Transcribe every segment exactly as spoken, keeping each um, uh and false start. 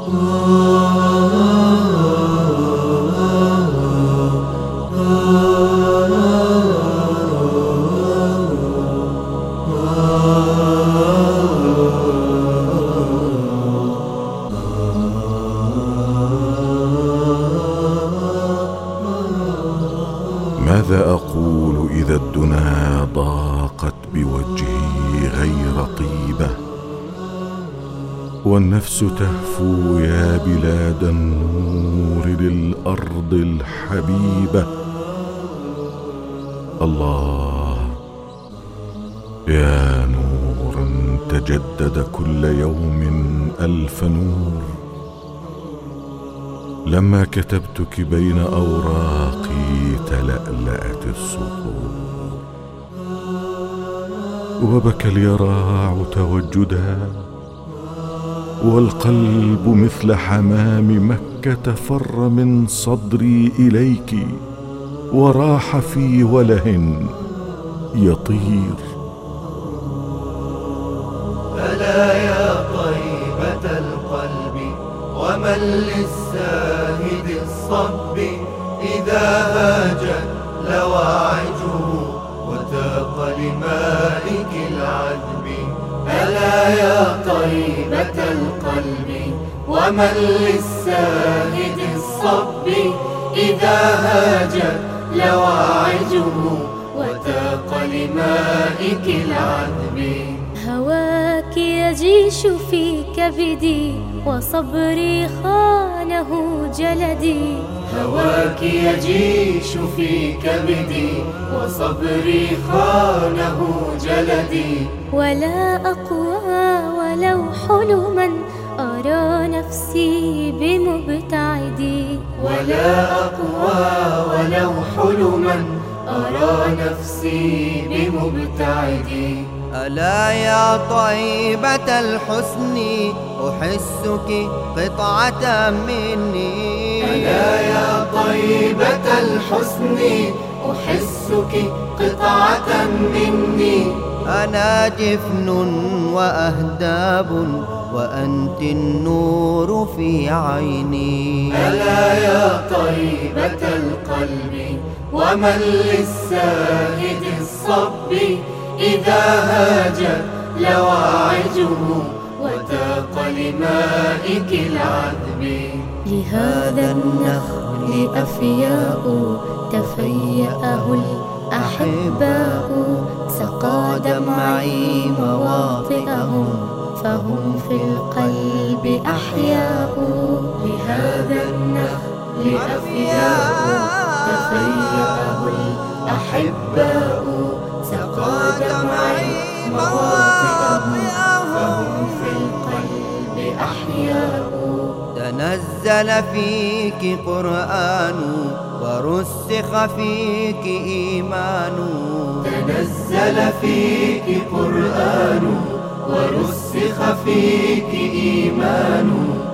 ماذا أقول إذا الدنا ضاقت بوجهي غير طيبة، والنفس تهفو يا بلاد النور للأرض الحبيبة. الله يا نورا تجدد كل يوم ألف نور، لما كتبتك بين أوراقي تلألأت السطور، وبكى اليراع توجدا، والقلب مثل حمام مكة فر من صدري إليك، وراح في وله يطير. ألا يا طيبة القلب ومن للساهد الصب، إذا هاجت لواعجه وتاق لمالك العذب. ألا يا طيبة القلب ومن للساهد الصب، إذا هاجت لواعجه وتاق لمالك العذب. هواك يجيش في كبدي وصبري خانه جلدي، هواك يجيش في كبدي وصبري خانه جلدي. ولا أقوى ولو حلما أرى نفسي بمبتعدي، ولا أقوى ولو حلما أرى نفسي بمبتعدي. ألا يا طيبة الحسن أحسك قطعة مني، ألا يا طيبة الحسن أحسك قطعة مني. أنا جفن وأهداب وأنت النور في عيني. ألا يا طيبة القلب ومن للساهد الصب، إذا هاجت لواعجه وتاق لمائك العذب. لهذا النخل أفياء تفيأه الأحباء، سقى دمعي مواطئهم فهم في القلب أحياء. لهذا النخل أفياء تفيأه الأحباء، سقى دمعي مواطئهم فهم في القلب أحياء. تنزل فيك قرآن ورسخ فيك إيمان، تنزل فيك قرآن ورسخ فيك إيمان.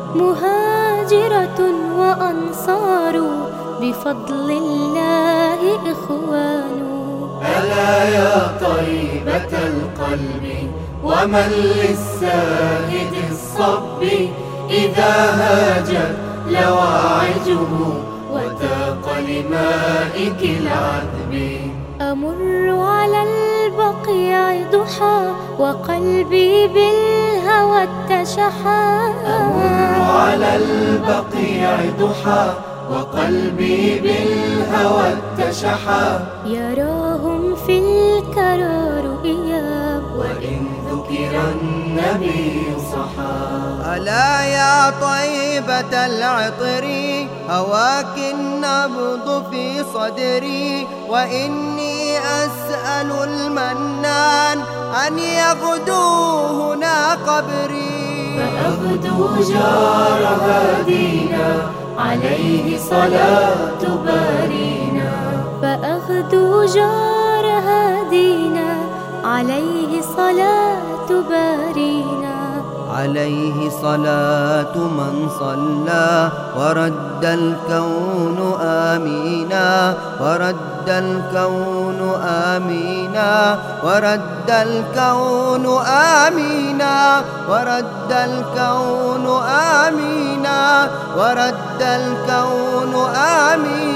مهاجرة وأنصار بفضل الله إخوان. ألا يا طيبة القلب ومن للساهد الصب، إذا هاجت لواعجه وتاق لمائك العذب. أمر على البقيع ضحى وقلبي بالهوى اتشحا، أمر على البقيع ضحى وقلبي بالهوى اتشحا. يراهم في الكرى رؤيا وإن ذكر النبي صحا. ألا يا طيبة العطر هواك النبض في صدري، وإني أسأل المنان أن يغدو هنا قبري. فأغدو جار هادينا عليه صلاة بارينا، فأغدو جار هادينا عليه صلاة بارينا. عليه صلاة من صلى ورد الكون آمينا، ورد الكون آمينا، ورد الكون آمينا، ورد الكون آمينا. ورد الكون آمينا